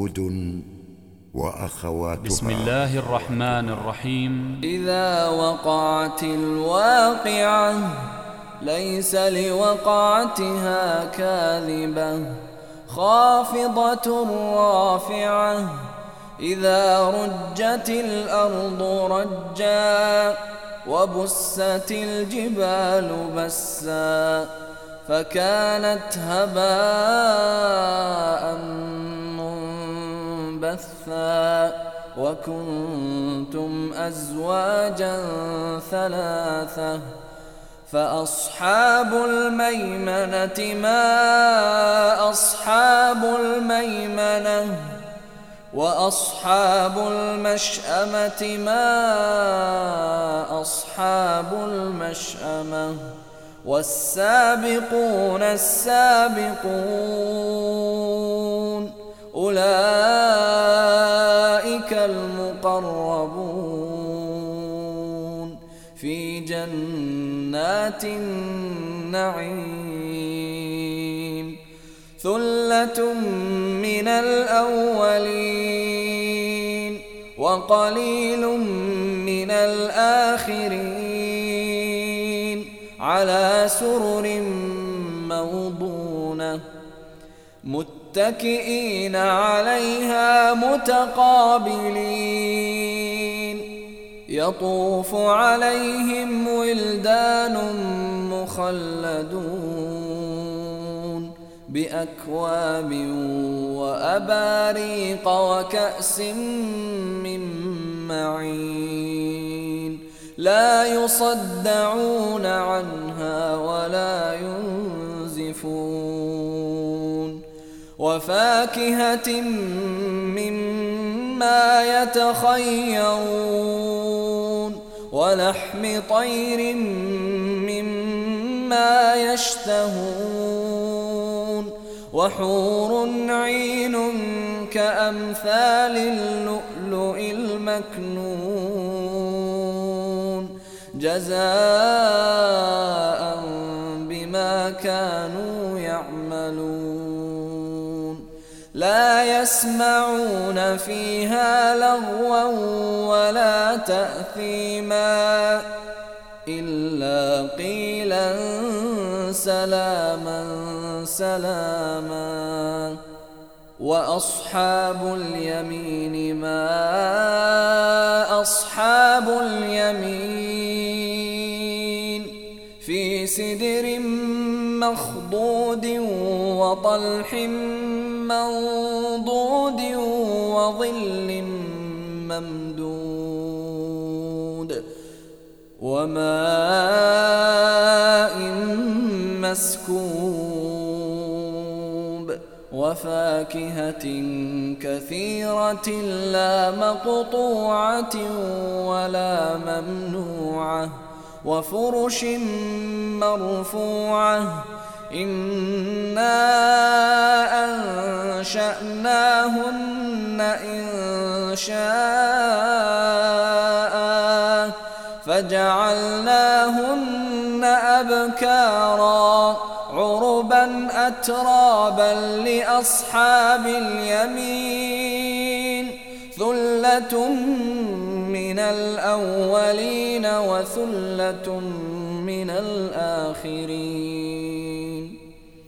هود وأخواتها. بسم الله الرحمن الرحيم. إذا وقعت الواقعة ليس لوقعتها كاذبة خافضة رافعة إذا رجت الأرض رجا وبست الجبال بسا فكانت هباء منبثا وكنتم أزواجا ثلاثة فأصحاب الميمنة ما أصحاب الميمنة وأصحاب المشأمة ما أصحاب المشأمة والسابقون السابقون أولئك المقربون في جنات النعيم ثلة من الأولين وقليل من الآخرين على سرر موضونة متكئين عليها متقابلين يطوف عليهم ولدان مخلدون بأكواب وأباريق وكأس من معين لا يصدعون عنها ولا ينزفون وفاكهة مما يتخيرون ولحم طير مما يشتهون وحور عين كأمثال اللؤلؤ المكنون جزاء بما كانوا يعملون لا يسمعون فيها لغوا ولا تأثيما إلا قيلا سلاما سلاما وأصحاب اليمين ما أصحاب اليمين في سدر مخضود وطلح منضود وظل ممدود وماء مسكوب وفاكهة كثيرة لا مقطوعة ولا ممنوعة وفرش مرفوعة إنا أنشأناهن إنشاء فجعلناهن أبكارا عربا أترابا لأصحاب اليمين ثلة من الأولين وثلة من الآخرين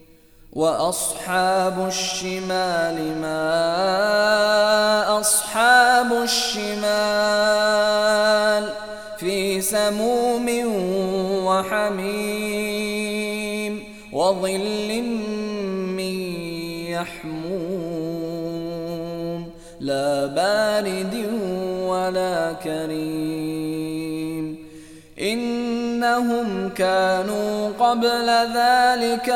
وأصحاب الشمال ما أصحاب الشمال في سموم وحميم وظل من يحموم لا بارد ولا كريم إنهم كانوا قبل ذلك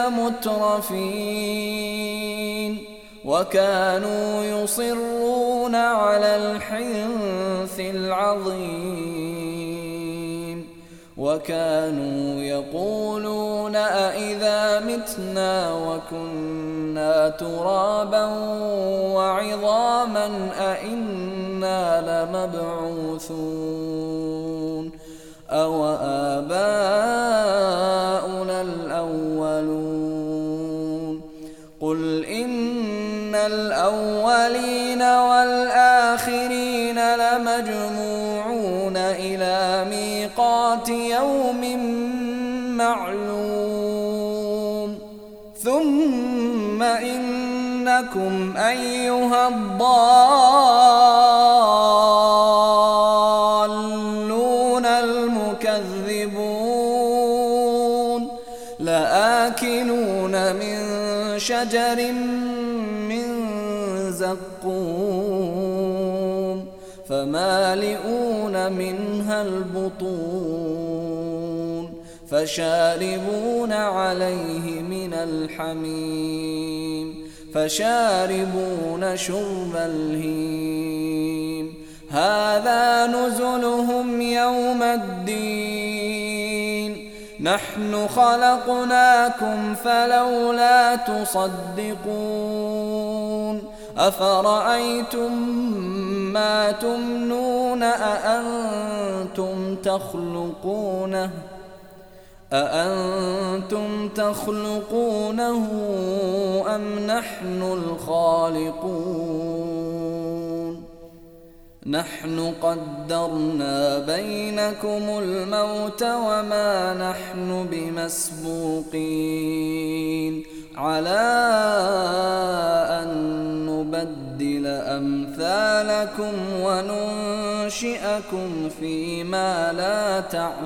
مترفين وكانوا يصرون على الحنث العظيم وكانوا يقولون أإذا متنا وكنا ترابا وعظاما أإنا لمبعوثون أو آباؤنا الأولون قل إن الأولين الأولين والآخرين لمجموعون إلى ميقات يوم معلوم ثم إنكم أيها الضالون المكذبون لآكلون من شجر من زقوم فمالئون منها البطون فشاربون عليه من الحميم فشاربون شرب الهيم هذا نزلهم يوم الدين نحن خلقناكم فلولا تصدقون أفرأيتم ما تمنون أأنتم تخلقونه أم نحن الخالقون نحن قدرنا بينكم الموت وما نحن بمسبوقين على أن نبدل أمثالكم وننشئكم فيما لا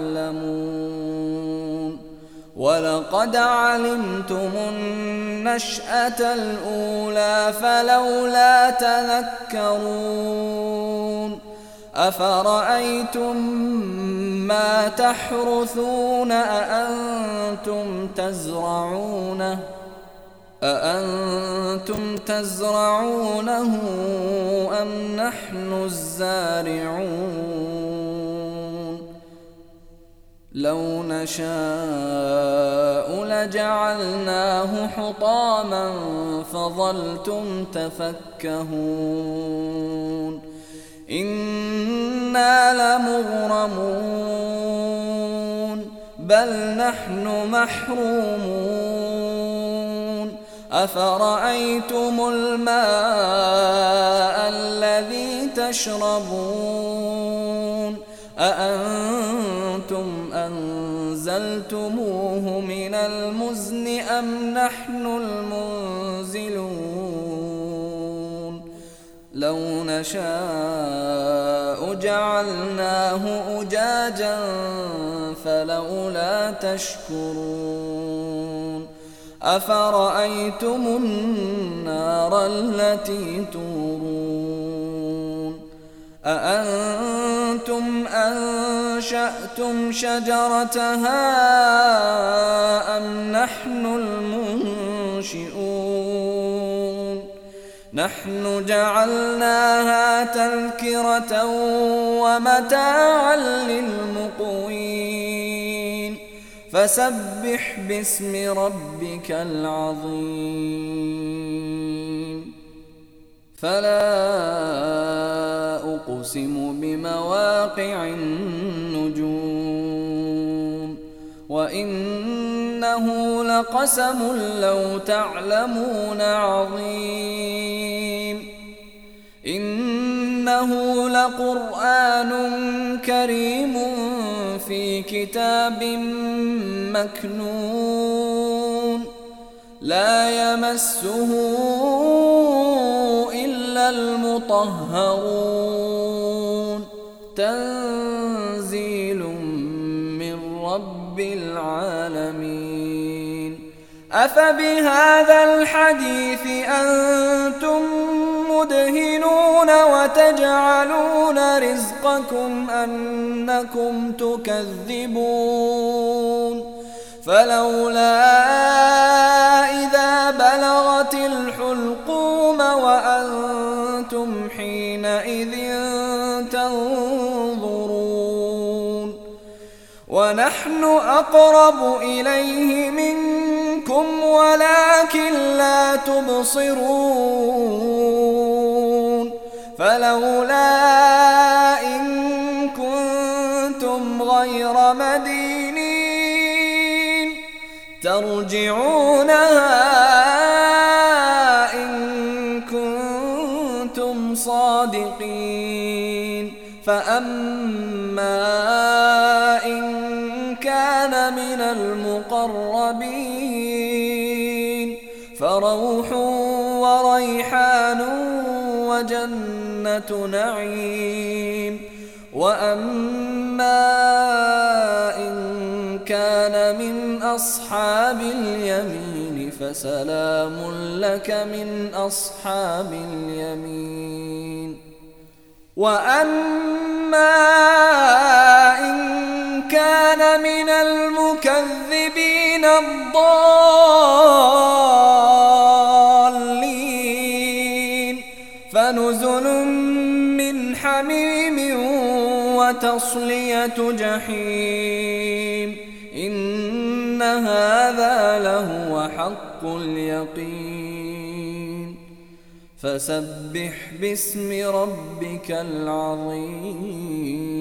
تعلمون ولقد علمتم النشأة الأولى فلولا تذكرون أفرأيتم ما تحرثون أأنتم تزرعونه أم نحن الزارعون لو نشاء لجعلناه حطاما فظلتم تفكهون إنا لمغرمون بل نحن محرومون أفرأيتم الماء الذي تشربون أأنتم أنزلتموه من المزن أم نحن المنزلون لو نشاء جعلناه أجاجا فلولا تشكرون أفرأيتم النار التي تورون أأنتم أنشأتم شجرتها أم نحن المنشئون نحن جعلناها تذكرة ومتاعا للمقوين فسبح باسم ربك العظيم فلا أقسم بمواقع النجوم وإنه لقسم لو تعلمون عظيم إنه لقرآن كريم في كتاب مكنون لا يمسه إلا المطهرون تنزيل من رب العالمين أفبهذا الحديث أنتم مدهنون وتجعلون رزقكم أنكم تكذبون فلولا إذا بلغت الحلقوم وأنتم حينئذ تنظرون ونحن أقرب إليه منكم ولكن لا تبصرون فلولا إن كنتم غير مدينين ترجعونها إن كنتم كنتم صادقين. فأما إن كان من المقربين فروح وريحان وجنة نعيم. وأما إن كان من أصحاب اليمين فسلام لك من أصحاب اليمين. وأما إن كان من المكذبين الضالين فنزل من حميم وتصلية جحيم. إن هذا لهو حق اليقين. فسبح باسم ربك العظيم.